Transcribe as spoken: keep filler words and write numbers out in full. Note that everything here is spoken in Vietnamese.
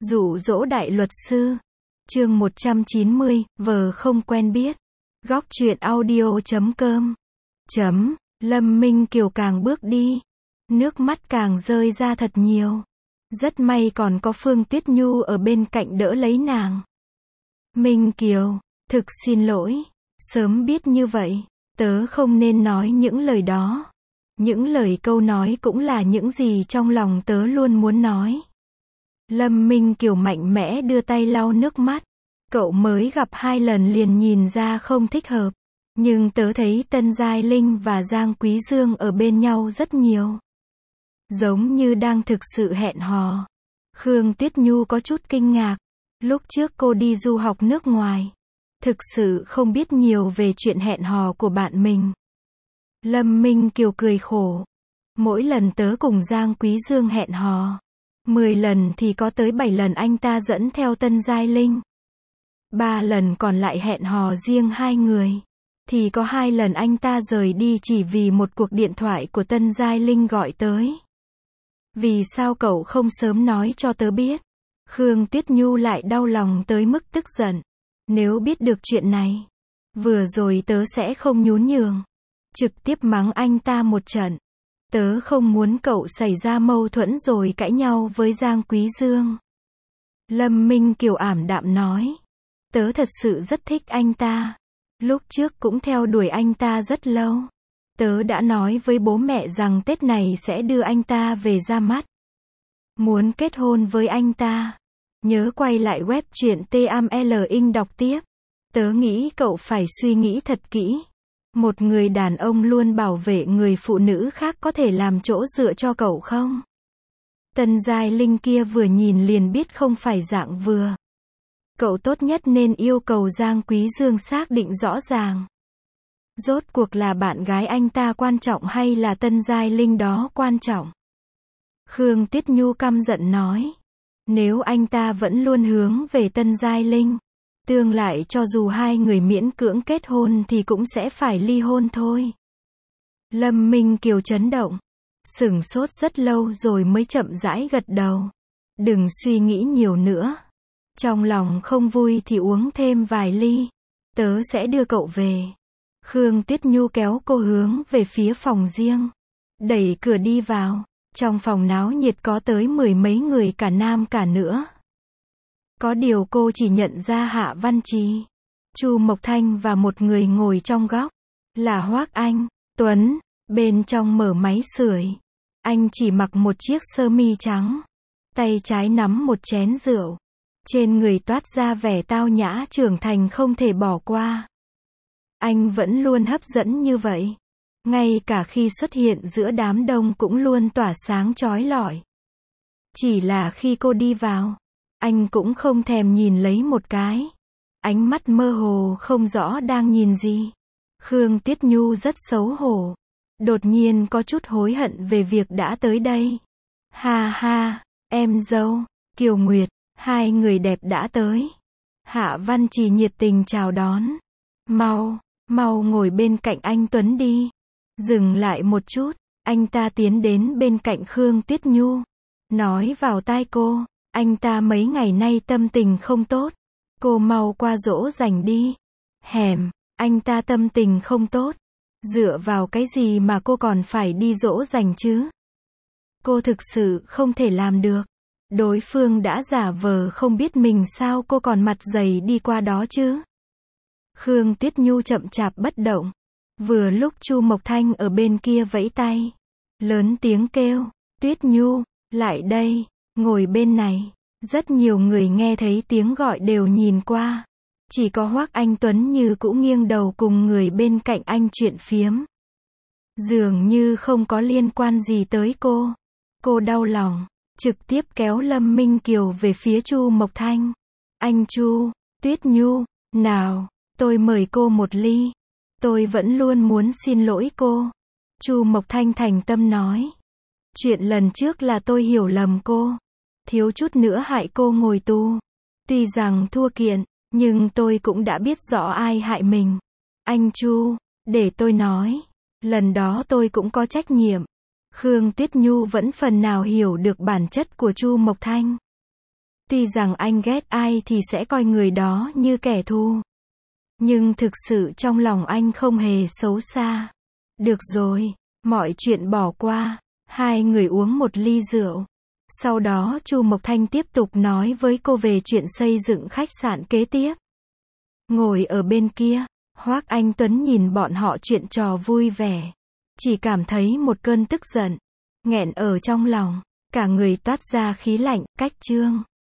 Dụ dỗ đại luật sư. Chương một trăm chín mươi, vờ không quen biết. Góc truyện audio chấm com. Chấm, Lâm Minh Kiều càng bước đi, nước mắt càng rơi ra thật nhiều. Rất may còn có Phương Tuyết Nhu ở bên cạnh đỡ lấy nàng. Minh Kiều, thực xin lỗi, sớm biết như vậy, tớ không nên nói những lời đó. Những lời câu nói cũng là những gì trong lòng tớ luôn muốn nói. Lâm Minh Kiều mạnh mẽ đưa tay lau nước mắt. Cậu mới gặp hai lần liền nhìn ra không thích hợp. Nhưng tớ thấy Tân Giai Linh và Giang Quý Dương ở bên nhau rất nhiều. Giống như đang thực sự hẹn hò. Khương Tuyết Nhu có chút kinh ngạc. Lúc trước cô đi du học nước ngoài. Thực sự không biết nhiều về chuyện hẹn hò của bạn mình. Lâm Minh Kiều cười khổ. Mỗi lần tớ cùng Giang Quý Dương hẹn hò, mười lần thì có tới bảy lần anh ta dẫn theo Tân Giai Linh. Ba lần còn lại hẹn hò riêng hai người. Thì có hai lần anh ta rời đi chỉ vì một cuộc điện thoại của Tân Giai Linh gọi tới. Vì sao cậu không sớm nói cho tớ biết? Khương Tuyết Nhu lại đau lòng tới mức tức giận. Nếu biết được chuyện này, vừa rồi tớ sẽ không nhún nhường. Trực tiếp mắng anh ta một trận. Tớ không muốn cậu xảy ra mâu thuẫn rồi cãi nhau với Giang Quý Dương. Lâm Minh Kiều ảm đạm nói. Tớ thật sự rất thích anh ta. Lúc trước cũng theo đuổi anh ta rất lâu. Tớ đã nói với bố mẹ rằng Tết này sẽ đưa anh ta về ra mắt. Muốn kết hôn với anh ta. Nhớ quay lại web truyện tê em lờ inh đọc tiếp. Tớ nghĩ cậu phải suy nghĩ thật kỹ. Một người đàn ông luôn bảo vệ người phụ nữ khác có thể làm chỗ dựa cho cậu không? Tân Giai Linh kia vừa nhìn liền biết không phải dạng vừa. Cậu tốt nhất nên yêu cầu Giang Quý Dương xác định rõ ràng. Rốt cuộc là bạn gái anh ta quan trọng hay là Tân Giai Linh đó quan trọng? Khương Tuyết Nhu căm giận nói. Nếu anh ta vẫn luôn hướng về Tân Giai Linh, tương lai cho dù hai người miễn cưỡng kết hôn thì cũng sẽ phải ly hôn thôi. Lâm Minh Kiều chấn động. Sửng sốt rất lâu rồi mới chậm rãi gật đầu. Đừng suy nghĩ nhiều nữa. Trong lòng không vui thì uống thêm vài ly. Tớ sẽ đưa cậu về. Khương Tuyết Nhu kéo cô hướng về phía phòng riêng. Đẩy cửa đi vào. Trong phòng náo nhiệt có tới mười mấy người cả nam cả nữ. Có điều cô chỉ nhận ra Hạ Văn Trì, Chu Mộc Thanh và một người ngồi trong góc. Là Hoác Anh Tuấn. Bên trong mở máy sưởi. Anh chỉ mặc một chiếc sơ mi trắng. Tay trái nắm một chén rượu. Trên người toát ra vẻ tao nhã trưởng thành không thể bỏ qua. Anh vẫn luôn hấp dẫn như vậy. Ngay cả khi xuất hiện giữa đám đông cũng luôn tỏa sáng chói lọi. Chỉ là khi cô đi vào, anh cũng không thèm nhìn lấy một cái. Ánh mắt mơ hồ không rõ đang nhìn gì. Khương Tuyết Nhu rất xấu hổ. Đột nhiên có chút hối hận về việc đã tới đây. Ha ha, em dâu, Kiều Nguyệt, hai người đẹp đã tới. Hạ Văn Trì nhiệt tình chào đón. Mau, mau ngồi bên cạnh anh Tuấn đi. Dừng lại một chút, anh ta tiến đến bên cạnh Khương Tuyết Nhu. Nói vào tai cô, anh ta mấy ngày nay tâm tình không tốt. Cô mau qua dỗ dành đi. Hèm, anh ta tâm tình không tốt. Dựa vào cái gì mà cô còn phải đi dỗ dành chứ? Cô thực sự không thể làm được. Đối phương đã giả vờ không biết mình sao cô còn mặt dày đi qua đó chứ? Khương Tuyết Nhu chậm chạp bất động. Vừa lúc Chu Mộc Thanh ở bên kia vẫy tay. Lớn tiếng kêu. Tuyết Nhu, lại đây, ngồi bên này. Rất nhiều người nghe thấy tiếng gọi đều nhìn qua. Chỉ có Hoác Anh Tuấn như cũ nghiêng đầu cùng người bên cạnh anh chuyện phiếm. Dường như không có liên quan gì tới cô. Cô đau lòng. Trực tiếp kéo Lâm Minh Kiều về phía Chu Mộc Thanh. Anh Chu, Tuyết Nhu, nào, tôi mời cô một ly. Tôi vẫn luôn muốn xin lỗi cô. Chu Mộc Thanh thành tâm nói. Chuyện lần trước là tôi hiểu lầm cô. Thiếu chút nữa hại cô ngồi tù. Tuy rằng thua kiện, nhưng tôi cũng đã biết rõ ai hại mình. Anh Chu, để tôi nói. Lần đó tôi cũng có trách nhiệm. Khương Tuyết Nhu vẫn phần nào hiểu được bản chất của Chu Mộc Thanh. Tuy rằng anh ghét ai thì sẽ coi người đó như kẻ thù. Nhưng thực sự trong lòng anh không hề xấu xa. Được rồi, mọi chuyện bỏ qua. Hai người uống một ly rượu. Sau đó Chu Mộc Thanh tiếp tục nói với cô về chuyện xây dựng khách sạn kế tiếp. Ngồi ở bên kia, Hoác Anh Tuấn nhìn bọn họ chuyện trò vui vẻ. Chỉ cảm thấy một cơn tức giận, nghẹn ở trong lòng. Cả người toát ra khí lạnh, cách chương.